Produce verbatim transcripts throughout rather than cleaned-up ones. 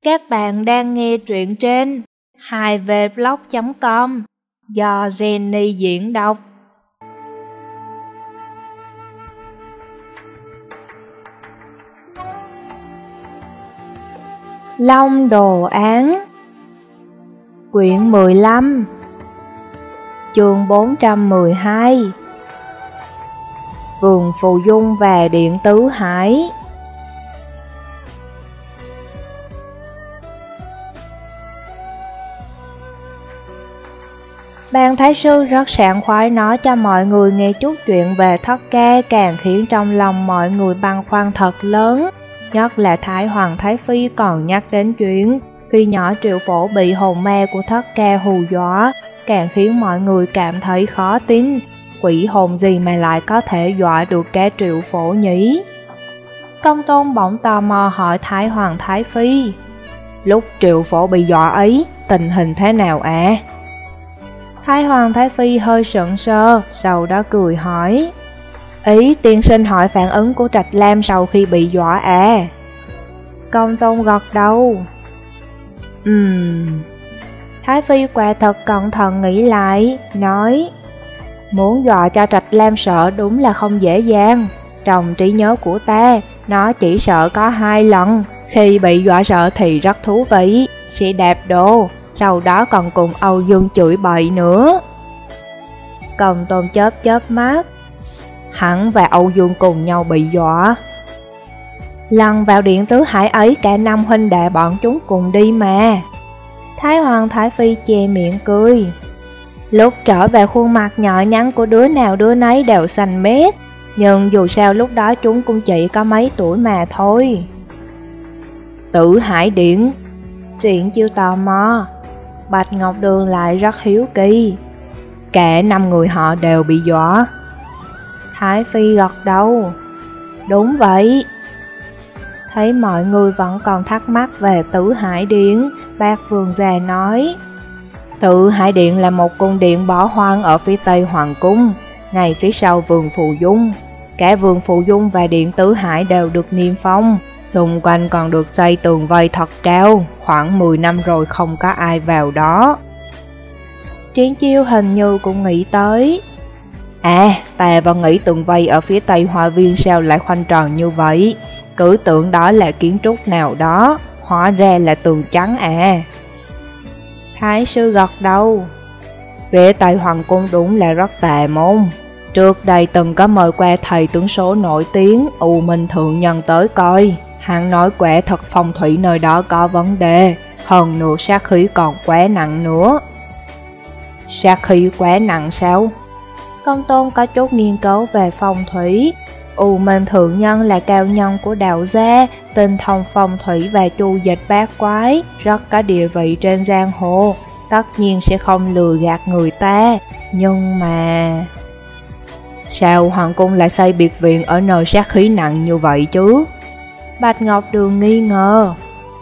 Các bạn đang nghe truyện trên hai v blog chấm com do Jenny diễn đọc. Long đồ án, quyển mười lăm, chương bốn trăm mười hai. Vườn Phù Dung và Điện Tứ Hải. Ban thái sư rất sảng khoái nói cho mọi người nghe chút chuyện về Thất Ca, càng khiến trong lòng mọi người băn khoăn thật lớn. Nhất là Thái Hoàng Thái Phi còn nhắc đến chuyện khi nhỏ Triệu Phổ bị hồn ma của Thất Ca hù dọa, càng khiến mọi người cảm thấy khó tin. Quỷ hồn gì mà lại có thể dọa được cả Triệu Phổ nhỉ? Công Tôn bỗng tò mò hỏi Thái Hoàng Thái Phi: lúc Triệu Phổ bị dọa ấy, tình hình thế nào ạ? À? Thái Hoàng Thái Phi hơi sững sờ, sau đó cười hỏi: ý tiên sinh hỏi phản ứng của Trạch Lam sau khi bị dọa à? Công Tôn gật đầu. Ừm. Thái Phi quả thật cẩn thận nghĩ lại, nói: muốn dọa cho Trạch Lam sợ đúng là không dễ dàng. Trong trí nhớ của ta, nó chỉ sợ có hai lần. Khi bị dọa sợ thì rất thú vị, sẽ đạp đồ, sau đó còn cùng Âu Dương chửi bậy nữa. Công Tôn chớp chớp mắt. Hắn và Âu Dương cùng nhau bị dọa. Lần vào Điện Tứ Hải ấy cả năm huynh đệ bọn chúng cùng đi mà. Thái Hoàng Thái Phi che miệng cười. Lúc trở về khuôn mặt nhỏ nhắn của đứa nào đứa nấy đều xanh mét, nhưng dù sao lúc đó chúng cũng chỉ có mấy tuổi mà thôi. Tử Hải Điện. Triển Chiêu tò mò. Bạch Ngọc Đường lại rất hiếu kỳ. Cả năm người họ đều bị dọa. Thái Phi gật đầu. Đúng vậy. Thấy mọi người vẫn còn thắc mắc về Tử Hải Điện, Bác Vương già nói: Tử Hải Điện là một cung điện bỏ hoang ở phía tây Hoàng cung, ngay phía sau vườn Phù Dung. Cả vườn Phù Dung và Điện Tứ Hải đều được niêm phong, xung quanh còn được xây tường vây thật cao, khoảng mười năm rồi không có ai vào đó. Triển Chiêu hình như cũng nghĩ tới. À, ta vẫn nghĩ tường vây ở phía tây hoa viên sao lại khoanh tròn như vậy, cứ tưởng đó là kiến trúc nào đó, hóa ra là tường trắng à. Thái sư gật đầu. Phía tây hoàng cung đúng là rất tà môn. Trước đây từng có mời qua thầy tướng số nổi tiếng U Minh Thượng Nhân tới coi. Hắn nói quả thật phong thủy nơi đó có vấn đề, hơn nữa sát khí còn quá nặng nữa. Sát khí quá nặng sao? Công Tôn có chút nghiên cứu về phong thủy. U Minh Thượng Nhân là cao nhân của đạo gia, tinh thông phong thủy và chu dịch bát quái, rất có địa vị trên giang hồ, tất nhiên sẽ không lừa gạt người ta. Nhưng mà... sao hoàng cung lại xây biệt viện ở nơi sát khí nặng như vậy chứ? Bạch Ngọc Đường nghi ngờ.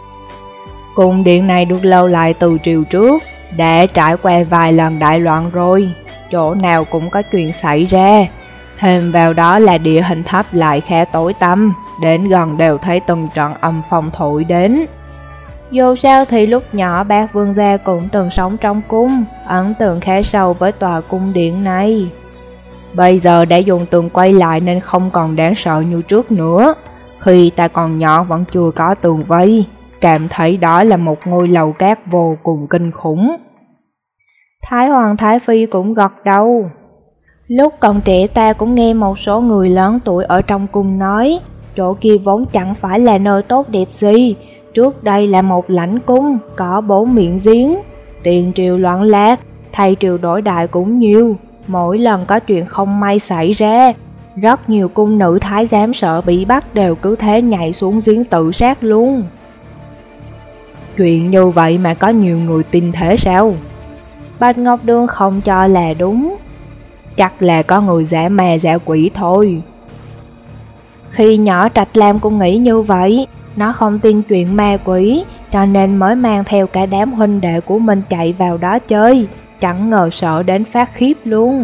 Cung điện này được lâu lại từ triều trước, đã trải qua vài lần đại loạn rồi, chỗ nào cũng có chuyện xảy ra. Thêm vào đó là địa hình thấp lại khá tối tăm, đến gần đều thấy từng trận âm phong thổi đến. Dù sao thì lúc nhỏ Bác Vương gia cũng từng sống trong cung, ấn tượng khá sâu với tòa cung điện này. Bây giờ đã dùng tường quay lại nên không còn đáng sợ như trước nữa. Khi ta còn nhỏ vẫn chưa có tường vây, cảm thấy đó là một ngôi lầu cát vô cùng kinh khủng. Thái Hoàng Thái Phi cũng gật đầu. Lúc còn trẻ ta cũng nghe một số người lớn tuổi ở trong cung nói, chỗ kia vốn chẳng phải là nơi tốt đẹp gì. Trước đây là một lãnh cung, có bốn miệng giếng. Tiền triều loạn lạc, thay triều đổi đại cũng nhiều. Mỗi lần có chuyện không may xảy ra, rất nhiều cung nữ thái giám sợ bị bắt đều cứ thế nhảy xuống giếng tự sát luôn. Chuyện như vậy mà có nhiều người tin thế sao? Bạch Ngọc Đường không cho là đúng. Chắc là có người giả ma giả quỷ thôi. Khi nhỏ Trạch Lam cũng nghĩ như vậy. Nó không tin chuyện ma quỷ, cho nên mới mang theo cả đám huynh đệ của mình chạy vào đó chơi. Chẳng ngờ sợ đến phát khiếp luôn.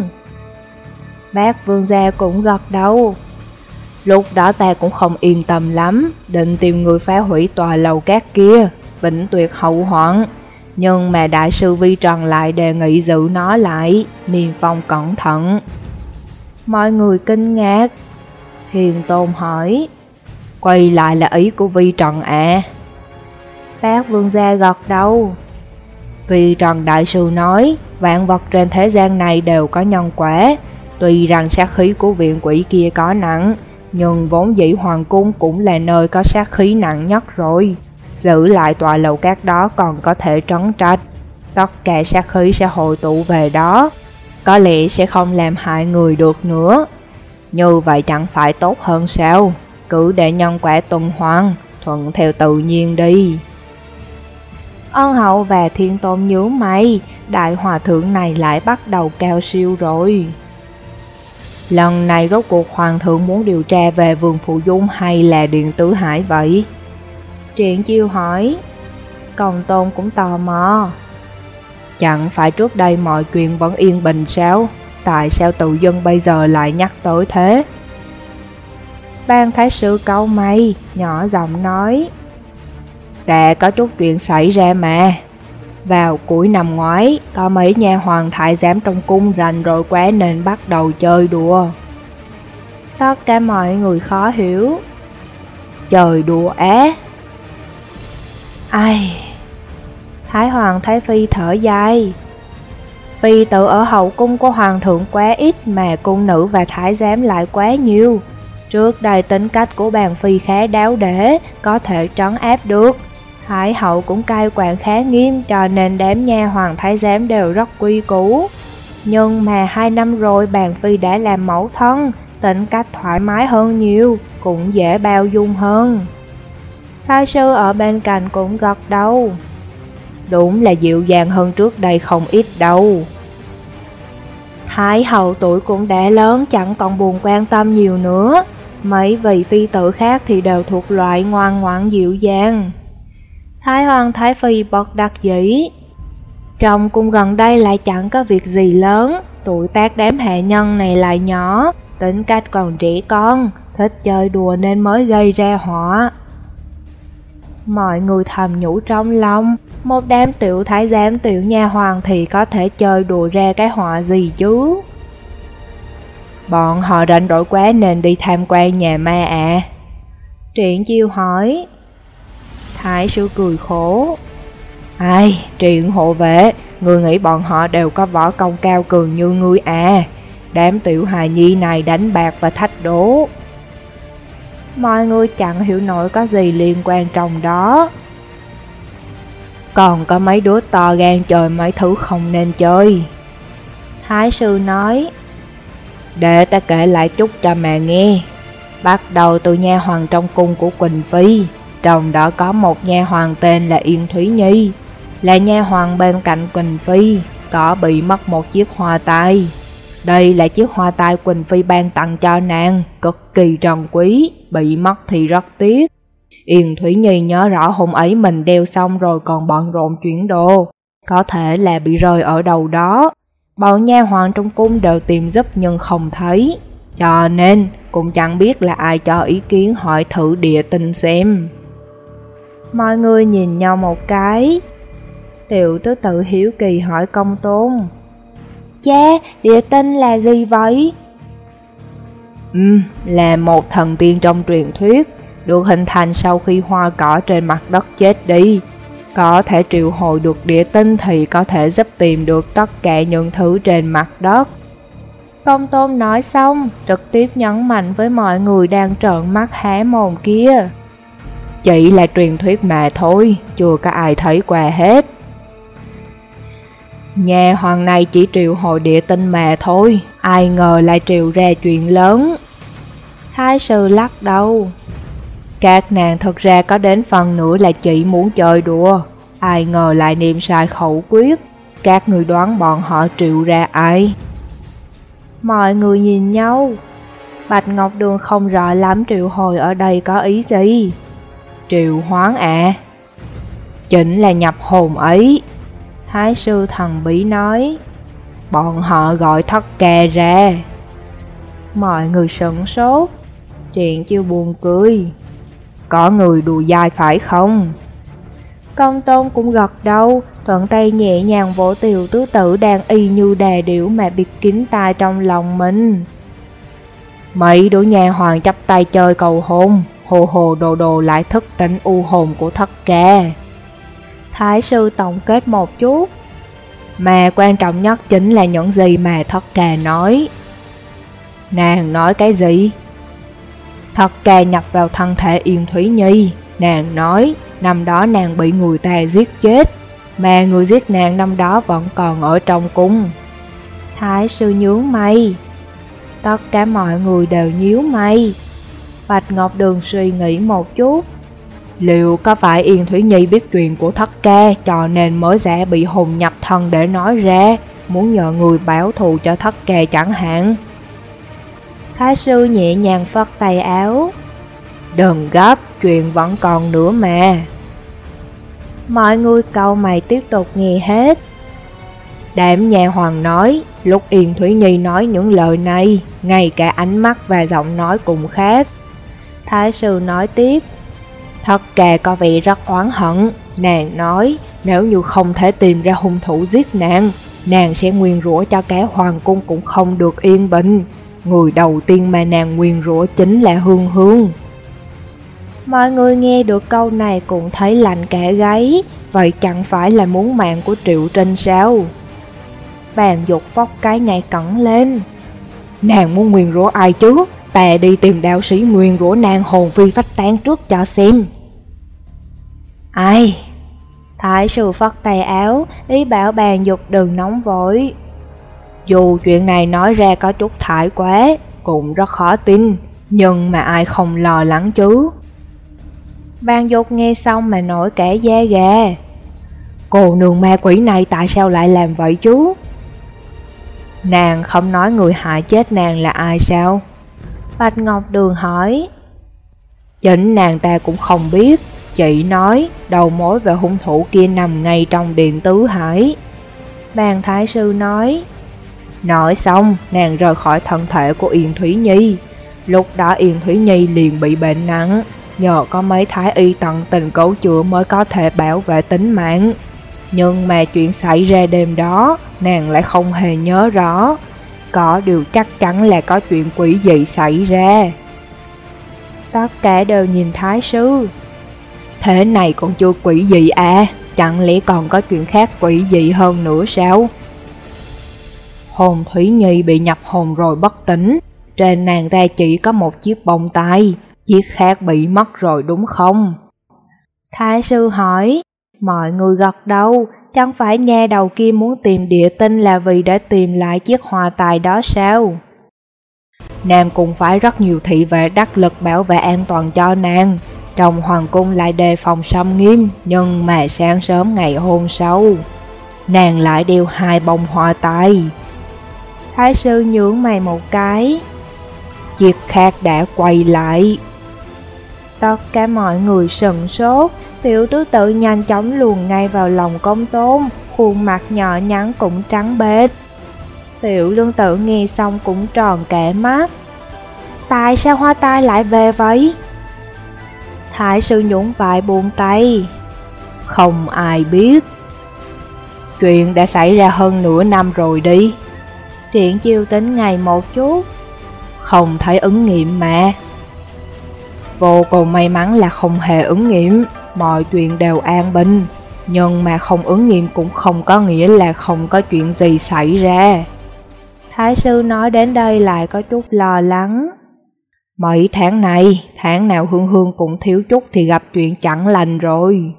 Bác Vương gia cũng gật đầu. Lúc đó ta cũng không yên tâm lắm, định tìm người phá hủy tòa lầu cát kia. vĩnh tuyệt hậu hoạn. Nhưng mà đại sư Vi Trần lại đề nghị giữ nó lại, niêm phong cẩn thận. Mọi người kinh ngạc. Hiền Tôn hỏi, quay lại là ý của Vi Trần à? Bác Vương gia gật đầu. Vi Trần đại sư nói, vạn vật trên thế gian này đều có nhân quả. Tuy rằng sát khí của viện quỷ kia có nặng, nhưng vốn dĩ hoàng cung cũng là nơi có sát khí nặng nhất rồi. Giữ lại tòa lầu cát đó còn có thể trấn trạch, tất cả sát khí sẽ hội tụ về đó, có lẽ sẽ không làm hại người được nữa. Như vậy chẳng phải tốt hơn sao? Cứ để nhân quả tuần hoàn, thuận theo tự nhiên đi. Ân Hậu và Thiên Tôn nhớ mày, đại hòa thượng này lại bắt đầu cao siêu rồi. Lần này rốt cuộc hoàng thượng muốn điều tra về Vườn Phụ Dung hay là Điện Tứ Hải vậy? Triển Chiêu hỏi. Công Tôn cũng tò mò. Chẳng phải trước đây mọi chuyện vẫn yên bình sao? Tại sao tự dưng bây giờ lại nhắc tới thế? Ban thái sư cau mày, nhỏ giọng nói. Đã có chút chuyện xảy ra mà. Vào cuối năm ngoái, có mấy nha hoàng thái giám trong cung rành rồi quá nên bắt đầu chơi đùa. Tất cả mọi người khó hiểu. Chơi đùa á? Ai? Thái hoàng thái phi thở dài. Phi tử ở hậu cung của hoàng thượng quá ít mà cung nữ và thái giám lại quá nhiều. Trước đây tính cách của bàn phi khá đáo để, có thể trấn áp được. Thái hậu cũng cai quản khá nghiêm cho nên đám nha hoàng thái giám đều rất quy củ. Nhưng mà hai năm rồi bàn phi đã làm mẫu thân, tính cách thoải mái hơn nhiều, cũng dễ bao dung hơn. Thái sư ở bên cạnh cũng gật đầu. Đúng là dịu dàng hơn trước đây không ít đâu. Thái hậu tuổi cũng đã lớn, chẳng còn buồn quan tâm nhiều nữa. Mấy vị phi tử khác thì đều thuộc loại ngoan ngoãn dịu dàng. Thái hoàng thái phi bất đắc dĩ. Trong cung gần đây lại chẳng có việc gì lớn, tuổi tác đám hạ nhân này lại nhỏ, tính cách còn trẻ con, thích chơi đùa nên mới gây ra họa. Mọi người thầm nhủ trong lòng, một đám tiểu thái giám tiểu nha hoàng thì có thể chơi đùa ra cái họa gì chứ? Bọn họ rảnh rỗi quá nên đi tham quan nhà ma à? Triển Chiêu hỏi. Thái sư cười khổ. Ai, Triển hộ vệ, người nghĩ bọn họ đều có võ công cao cường như ngươi à? Đám tiểu hài nhi này đánh bạc và thách đố. Mọi người chẳng hiểu nổi có gì liên quan trong đó. Còn có mấy đứa to gan chơi mấy thứ không nên chơi. Thái sư nói. Để ta kể lại chút cho mà nghe. Bắt đầu từ nha hoàng trong cung của Quỳnh Phi. Trong đó có một nha hoàng tên là Yên Thúy Nhi, là nha hoàng bên cạnh Quỳnh Phi, có bị mất một chiếc hoa tai. Đây là chiếc hoa tai Quỳnh Phi ban tặng cho nàng, cực kỳ trân quý, bị mất thì rất tiếc. Yên Thúy Nhi nhớ rõ hôm ấy mình đeo xong rồi còn bận rộn chuyển đồ, có thể là bị rơi ở đâu đó. Bọn nha hoàng trong cung đều tìm giúp nhưng không thấy, cho nên cũng chẳng biết là ai cho ý kiến hỏi thử địa tinh xem. Mọi người nhìn nhau một cái. Tiểu tứ tự hiếu kỳ hỏi Công Tôn. Cha, địa tinh là gì vậy? Ừm, là một thần tiên trong truyền thuyết, được hình thành sau khi hoa cỏ trên mặt đất chết đi. Có thể triệu hồi được địa tinh thì có thể giúp tìm được tất cả những thứ trên mặt đất. Công Tôn nói xong, trực tiếp nhấn mạnh với mọi người đang trợn mắt há mồm kia. Chỉ là truyền thuyết mà thôi, chưa có ai thấy qua hết. Nhà hoàng này chỉ triệu hồi địa tinh mà thôi, ai ngờ lại triệu ra chuyện lớn. Thái sư lắc đầu. Các nàng thật ra có đến phần nữa là chỉ muốn chơi đùa, ai ngờ lại niệm sai khẩu quyết. Các người đoán bọn họ triệu ra ai? Mọi người nhìn nhau. Bạch Ngọc Đường không rõ lắm triệu hồi ở đây có ý gì. Triệu hoán à? Chính là nhập hồn ấy. Thái sư thần bí nói. Bọn họ gọi Thất Ca ra. Mọi người sửng sốt. Triển Chiêu buồn cười. Có người đùa dai phải không? Công tôn cũng gật đầu, thuận tay nhẹ nhàng vỗ Tiều tứ tử đang y như đà điểu mà bịt kín tai trong lòng mình. Mấy đứa nhà hoàng chắp tay chơi cầu hôn, hồ hồ đồ đồ lại thức tỉnh u hồn của thất ca. Thái sư tổng kết một chút. Mà quan trọng nhất chính là những gì mà thất ca nói. Nàng nói cái gì? Thất ca nhập vào thân thể Yên Thúy Nhi. Nàng nói năm đó nàng bị người ta giết chết, mà người giết nàng năm đó vẫn còn ở trong cung. Thái sư nhướng mày. Tất cả mọi người đều nhíu mày. Bạch Ngọc Đường suy nghĩ một chút. Liệu có phải Yên Thúy Nhi biết chuyện của thất ca cho nên mới giả bị hồn nhập thân để nói ra, muốn nhờ người báo thù cho thất ca chẳng hạn? Thái sư nhẹ nhàng phất tay áo. Đừng gấp, chuyện vẫn còn nữa mà. Mọi người cau mày tiếp tục nghe hết. Đám nhà hoàng nói, lúc Yên Thúy Nhi nói những lời này, ngay cả ánh mắt và giọng nói cũng khác. Thái sư nói tiếp. Thất ca có vẻ rất oán hận. Nàng nói nếu như không thể tìm ra hung thủ giết nàng, nàng sẽ nguyền rủa cho cả hoàng cung cũng không được yên bình. Người đầu tiên mà nàng nguyền rủa chính là Hương Hương. Mọi người nghe được câu này cũng thấy lạnh cả gáy. Vậy chẳng phải là muốn mạng của Triệu Trinh sao? Bàn Dục phóc cái nhảy cẩn lên. Nàng muốn nguyền rủa ai chứ? Ta đi tìm đạo sĩ nguyền rủa nàng hồn phi phách tán trước cho xem. Ai? Thái sư phất tay áo, ý bảo Bàn Dục đừng nóng vội. Dù chuyện này nói ra có chút thải quá, cũng rất khó tin, nhưng mà ai không lo lắng chứ? Bàn Dục nghe xong mà nổi cả da gà. Cô nương ma quỷ này tại sao lại làm vậy chứ? Nàng không nói người hại chết nàng là ai sao? Bạch Ngọc Đường hỏi. Chính nàng ta cũng không biết, chỉ nói đầu mối về hung thủ kia nằm ngay trong điện tứ hải. Bàn thái sư nói. Nói xong, nàng rời khỏi thân thể của Yên Thúy Nhi. Lúc đó Yên Thúy Nhi liền bị bệnh nặng, nhờ có mấy thái y tận tình cứu chữa mới có thể bảo vệ tính mạng. Nhưng mà chuyện xảy ra đêm đó, nàng lại không hề nhớ rõ. Có điều chắc chắn là có chuyện quỷ dị xảy ra. Tất cả đều nhìn thái sư. Thế này còn chưa quỷ dị à? Chẳng lẽ còn có chuyện khác quỷ dị hơn nữa sao? Hồn Thúy Nhi bị nhập hồn rồi bất tỉnh. Trên nàng ta chỉ có một chiếc bông tai, chiếc khác bị mất rồi đúng không? Thái sư hỏi. Mọi người gật đầu. Chẳng phải nha đầu kia muốn tìm địa tinh là vì để tìm lại chiếc hòa tài đó sao? Nàng cũng phải rất nhiều thị vệ đắc lực bảo vệ an toàn cho nàng. Trong hoàng cung lại đề phòng xâm nghiêm, nhưng mà sáng sớm ngày hôm sau, nàng lại đeo hai bông hòa tài. Thái sư nhướng mày một cái. Chiếc khác đã quay lại. Tất cả mọi người sửng sốt. Tiểu tứ tự nhanh chóng luồn ngay vào lòng công tôn, khuôn mặt nhỏ nhắn cũng trắng bệch. Tiểu lương tử nghe xong cũng tròn cả mắt. Tại sao hoa tai lại về vậy? Thái sư nhún vai buông tay. Không ai biết. Chuyện đã xảy ra hơn nửa năm rồi đi. Triển Chiêu tính ngày một chút. Không thấy ứng nghiệm mà. Vô cùng may mắn là không hề ứng nghiệm, mọi chuyện đều an bình. Nhưng mà không ứng nghiệm cũng không có nghĩa là không có chuyện gì xảy ra. Thái sư nói đến đây lại có chút lo lắng. Mấy tháng này, tháng nào Hương Hương cũng thiếu chút thì gặp chuyện chẳng lành rồi.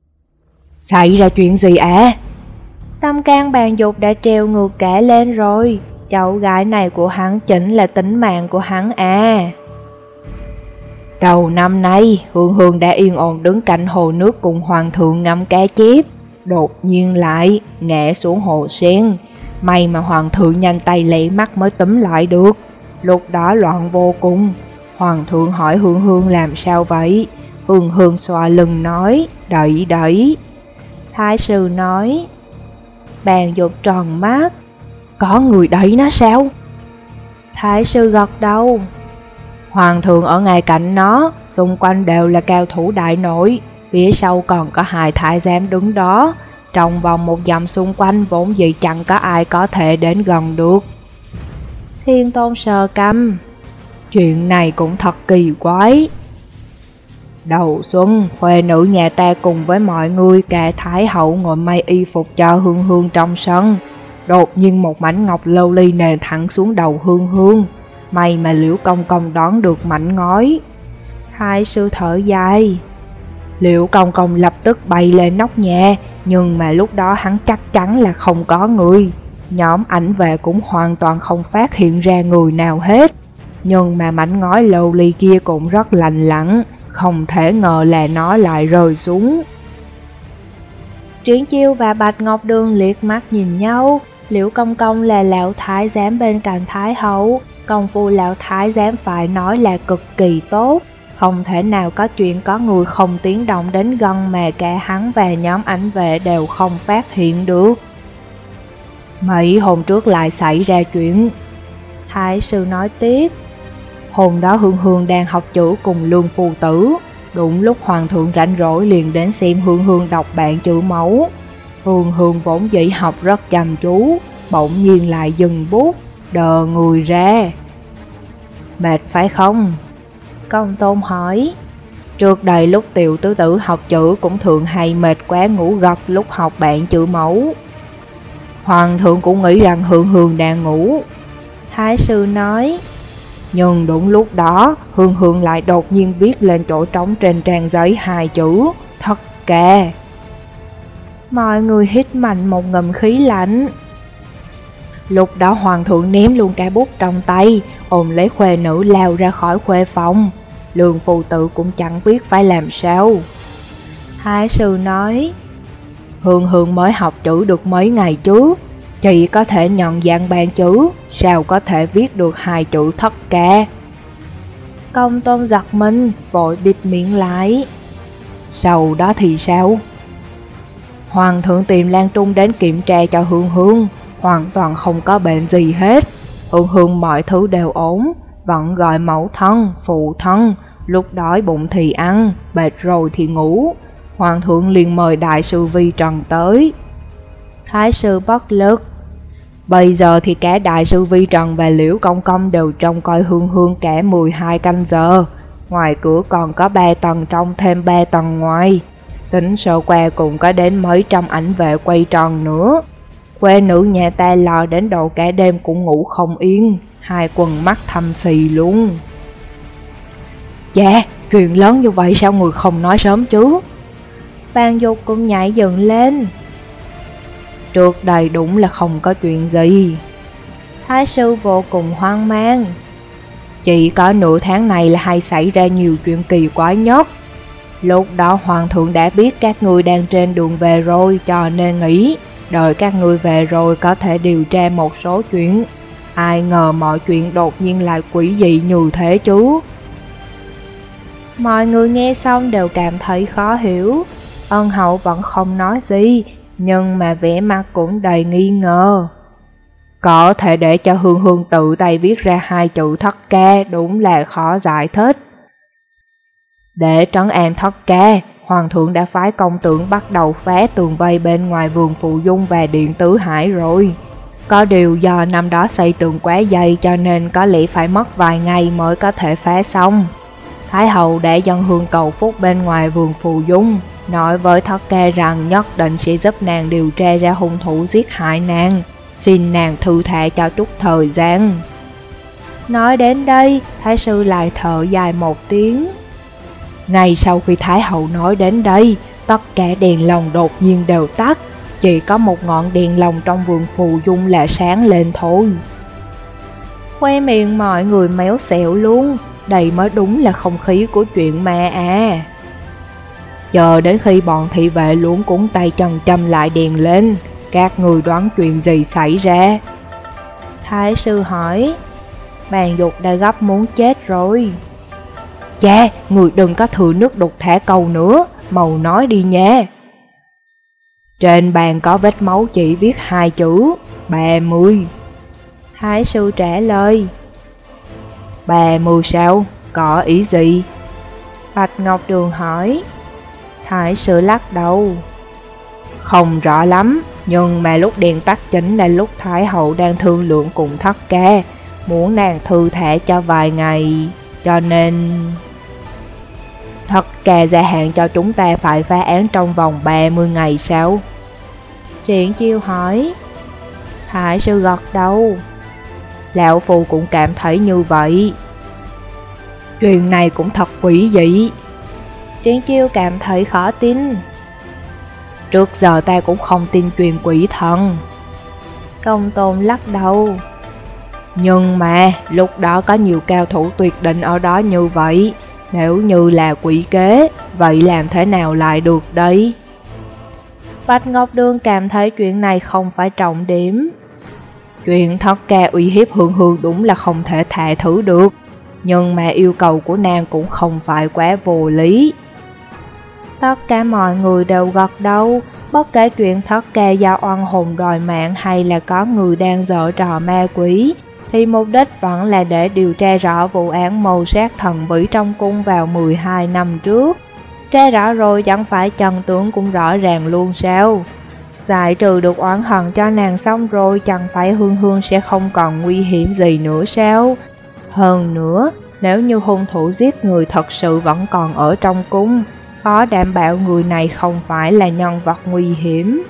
Xảy ra chuyện gì ạ? À? Tâm can Bàn Dục đã treo ngược cả lên rồi. Cháu gái này của hắn chính là tính mạng của hắn à. Đầu năm nay, Hương Hương đã yên ổn đứng cạnh hồ nước cùng hoàng thượng ngâm cá chép. Đột nhiên lại ngã xuống hồ sen. May mà hoàng thượng nhanh tay lẹ mắt mới túm lại được. Lúc đó loạn vô cùng. Hoàng thượng hỏi Hương Hương làm sao vậy? Hương Hương xoa lưng nói, đẩy đẩy. Thái sư nói. Bàn Dục tròn mắt. Có người đẩy nó sao? Thái sư gật đầu. Hoàng thượng ở ngay cạnh nó, xung quanh đều là cao thủ đại nội. phía sau còn có hai thái giám đứng đó. Trong vòng một dặm xung quanh vốn dĩ chẳng có ai có thể đến gần được. Thiên Tôn sờ cằm. Chuyện này cũng thật kỳ quái. Đầu xuân, khuê nữ nhà ta cùng với mọi người cả Thái hậu ngồi may y phục cho Hương Hương trong sân. Đột nhiên một mảnh ngọc lâu ly nền thẳng xuống đầu Hương Hương. May mà Liễu Công Công đón được mảnh ngói. Thái sư thở dài. Liễu Công Công lập tức bay lên nóc nhà, nhưng mà lúc đó hắn chắc chắn là không có người. Nhóm ảnh vệ cũng hoàn toàn không phát hiện ra người nào hết. Nhưng mà mảnh ngói lâu ly kia cũng rất lành lặn, không thể ngờ là nó lại rơi xuống. Triển Chiêu và Bạch Ngọc Đường liếc mắt nhìn nhau. Liễu Công Công là lão thái giám bên cạnh Thái hậu, công phu lão thái giám phải nói là cực kỳ tốt. Không thể nào có chuyện có người không tiếng động đến gần mà cả hắn và nhóm ảnh vệ đều không phát hiện được. Mấy hôm trước lại xảy ra chuyện. Thái sư nói tiếp. Hôm đó Hương Hương đang học chữ cùng Lương Phu Tử. Đúng lúc hoàng thượng rảnh rỗi liền đến xem Hương Hương đọc bản chữ mẫu. Hương Hương vốn dĩ học rất chăm chú, bỗng nhiên lại dừng bút, đờ người ra. Mệt phải không? Công Tôn hỏi. Trước đây lúc Tiểu Tứ Tử học chữ cũng thường hay mệt quá ngủ gật lúc học bản chữ mẫu. Hoàng thượng cũng nghĩ rằng Hương Hương đang ngủ. Thái sư nói. Nhưng đúng lúc đó, Hương Hương lại đột nhiên viết lên chỗ trống trên trang giấy hai chữ Thất Ca. Mọi người hít mạnh một ngụm khí lạnh. Lúc đó hoàng thượng ném luôn cái bút trong tay, ôm lấy khuê nữ lao ra khỏi khuê phòng. Lương Phu Tử cũng chẳng biết phải làm sao. Thái sư nói. Hương Hương mới học chữ được mấy ngày trước, chỉ có thể nhận dạng bàn chữ, sao có thể viết được hai chữ Thất Ca? Công Tôn giật mình, vội bịt miệng lại. Sau đó thì sao? Hoàng thượng tìm Lan Trung đến kiểm tra cho Hương Hương, hoàn toàn không có bệnh gì hết. Hương Hương mọi thứ đều ổn, vẫn gọi mẫu thân, phụ thân, lúc đói bụng thì ăn, mệt rồi thì ngủ. Hoàng thượng liền mời đại sư Vi Trần tới. Thái sư bất lực. Bây giờ thì cả đại sư Vi Trần và Liễu Công Công đều trông coi Hương Hương cả mười hai canh giờ. Ngoài cửa còn có ba tầng trong thêm ba tầng ngoài. Tính sơ qua cũng có đến mấy trăm ảnh vệ quay tròn nữa. Quê nữ nhà ta lo đến độ cả đêm cũng ngủ không yên, hai quần mắt thâm xì luôn. Dạ, chuyện lớn như vậy sao người không nói sớm chứ? Phan Dục cũng nhảy dựng lên. Trước đây đúng là không có chuyện gì. Thái sư vô cùng hoang mang. Chỉ có nửa tháng này là hay xảy ra nhiều chuyện kỳ quái nhất. Lúc đó hoàng thượng đã biết các ngươi đang trên đường về rồi, cho nên nghĩ đợi các ngươi về rồi có thể điều tra một số chuyện. Ai ngờ mọi chuyện đột nhiên lại quỷ dị như thế chứ. Mọi người nghe xong đều cảm thấy khó hiểu. Ân hậu vẫn không nói gì, nhưng mà vẻ mặt cũng đầy nghi ngờ. Có thể để cho Hương Hương tự tay viết ra hai chữ Thất Ca đúng là khó giải thích. Để trấn an Thất Ca, hoàng thượng đã phái công tượng bắt đầu phá tường vây bên ngoài vườn Phụ Dung và điện Tứ Hải rồi. Có điều do năm đó xây tường quá dày cho nên có lẽ phải mất vài ngày mới có thể phá xong. Thái hậu đã dâng hương cầu phúc bên ngoài vườn Phụ Dung, nói với Thất Ca rằng nhất định sẽ giúp nàng điều tra ra hung thủ giết hại nàng, xin nàng thư thả cho chút thời gian. Nói đến đây, thái sư lại thở dài một tiếng. Ngay sau khi Thái hậu nói đến đây, tất cả đèn lồng đột nhiên đều tắt, chỉ có một ngọn đèn lồng trong vườn Phù Dung là sáng lên thôi. Khoe miệng mọi người méo xẹo luôn, đây mới đúng là không khí của chuyện ma à. Chờ đến khi bọn thị vệ luống cuống tay chân châm lại đèn lên, các người đoán chuyện gì xảy ra? Thái sư hỏi. Bàn Dục đã gấp muốn chết rồi. Cha, người đừng có thừa nước đục thả câu nữa, mau nói đi nha. Trên bàn có vết máu chỉ viết hai chữ, ba mươi. Thái sư trả lời. Ba mươi sao? Có ý gì? Bạch Ngọc Đường hỏi. Thái sư lắc đầu. Không rõ lắm, nhưng mà lúc đèn tắt chính là lúc Thái hậu đang thương lượng cùng Thất ca, muốn nàng thư thả cho vài ngày, cho nên... Thất ca gia hạn cho chúng ta phải phá án trong vòng ba mươi ngày sao? Triển Chiêu hỏi. Thái sư gật đầu. Lão phu cũng cảm thấy như vậy. Chuyện này cũng thật quỷ dị. Triển Chiêu cảm thấy khó tin. Trước giờ ta cũng không tin truyền quỷ thần. Công Tôn lắc đầu. Nhưng mà lúc đó có nhiều cao thủ tuyệt đỉnh ở đó như vậy, nếu như là quỷ kế, vậy làm thế nào lại được đấy? Bạch Ngọc Đường cảm thấy chuyện này không phải trọng điểm. Chuyện Thất ca uy hiếp Hương Hương đúng là không thể tha thứ được, nhưng mà yêu cầu của nàng cũng không phải quá vô lý. Tất cả mọi người đều gật đầu, bất kể chuyện Thất ca giao oan hồn đòi mạng hay là có người đang giở trò ma quỷ, thì mục đích vẫn là để điều tra rõ vụ án mưu sát thần bỉ trong cung vào mười hai năm trước. Tra rõ rồi chẳng phải chân tướng cũng rõ ràng luôn sao? Giải trừ được oán hận cho nàng xong rồi, chẳng phải Hương Hương sẽ không còn nguy hiểm gì nữa sao? Hơn nữa, nếu như hung thủ giết người thật sự vẫn còn ở trong cung, khó đảm bảo người này không phải là nhân vật nguy hiểm.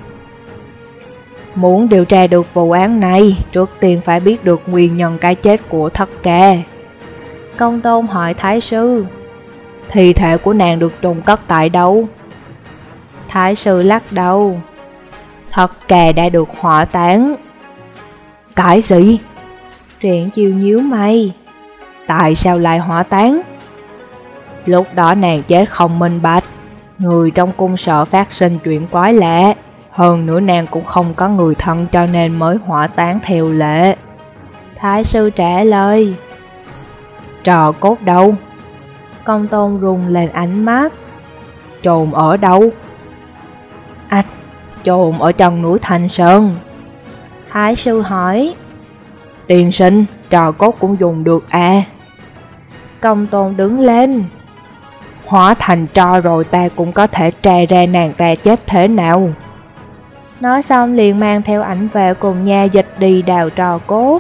Muốn điều tra được vụ án này, trước tiên phải biết được nguyên nhân cái chết của Thất ca. Công Tôn hỏi Thái sư. Thi thể của nàng được chôn cất tại đâu? Thái sư lắc đầu. Thất ca đã được hỏa táng. Cái gì? Triển Chiêu nhíu mày. Tại sao lại hỏa táng? Lúc đó nàng chết không minh bạch, người trong cung sợ phát sinh chuyện quái lạ, hơn nữa nàng cũng không có người thân cho nên mới hỏa táng theo lệ. Thái sư trả lời. Trò cốt đâu? Công Tôn rung lên ánh mắt. Chôn ở đâu? Ách, chôn ở chân núi Thanh Sơn. Thái sư hỏi. Tiên sinh, trò cốt cũng dùng được à? Công Tôn đứng lên. Hóa thành tro rồi ta cũng có thể tra ra nàng ta chết thế nào. Nói xong liền mang theo ảnh vệ cùng nha dịch đi đào trò cốt.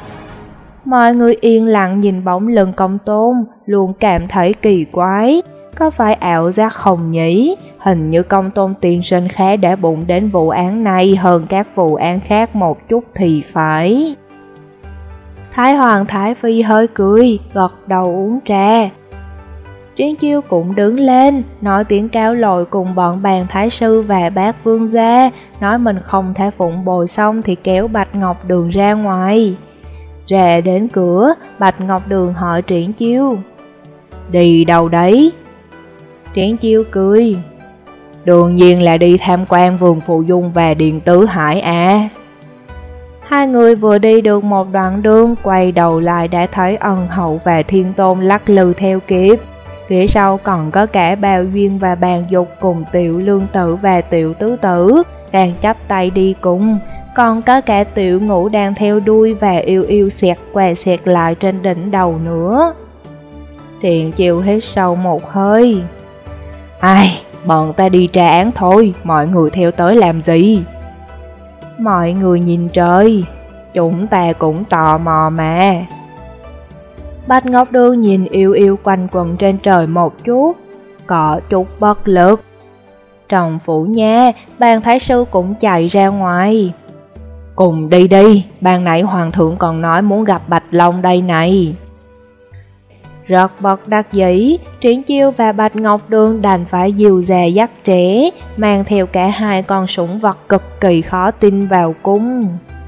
Mọi người yên lặng nhìn bóng lưng Công Tôn, luôn cảm thấy kỳ quái. Có phải ảo giác không nhỉ? Hình như Công Tôn tiên sinh khá để bụng đến vụ án này hơn các vụ án khác một chút thì phải. Thái Hoàng Thái Phi hơi cười, gật đầu uống trà. Triển Chiêu cũng đứng lên, nói tiếng cao lồi cùng bọn bàn thái sư và bác vương gia, nói mình không thể phụng bồi xong thì kéo Bạch Ngọc Đường ra ngoài. Ra đến cửa, Bạch Ngọc Đường hỏi Triển Chiêu. Đi đâu đấy? Triển Chiêu cười. Đương nhiên là đi tham quan vườn Phù Dung và Điện Tứ Hải à. Hai người vừa đi được một đoạn đường, quay đầu lại đã thấy Ân Hậu và Thiên Tôn lắc lư theo kịp. Phía sau còn có cả Bao Duyên và Bàn Dục cùng Tiểu Lương Tử và Tiểu Tứ Tử đang chắp tay đi cùng, còn có cả Tiểu Ngũ đang theo đuôi và yêu yêu xẹt qua xẹt lại trên đỉnh đầu nữa. Triển Chiêu hít sâu một hơi. Ai, bọn ta đi tra án thôi, mọi người theo tới làm gì? Mọi người nhìn trời, chúng ta cũng tò mò mà. Bạch Ngọc Đường nhìn yêu yêu quanh quần trên trời một chút, có chút bất lực. Trong phủ nha, bàn thái sư cũng chạy ra ngoài. Cùng đi đi, ban nãy hoàng thượng còn nói muốn gặp Bạch Long đây này. Rất bất đắc dĩ, Triển Chiêu và Bạch Ngọc Đường đành phải dìu già dắt trẻ, mang theo cả hai con sủng vật cực kỳ khó tin vào cung.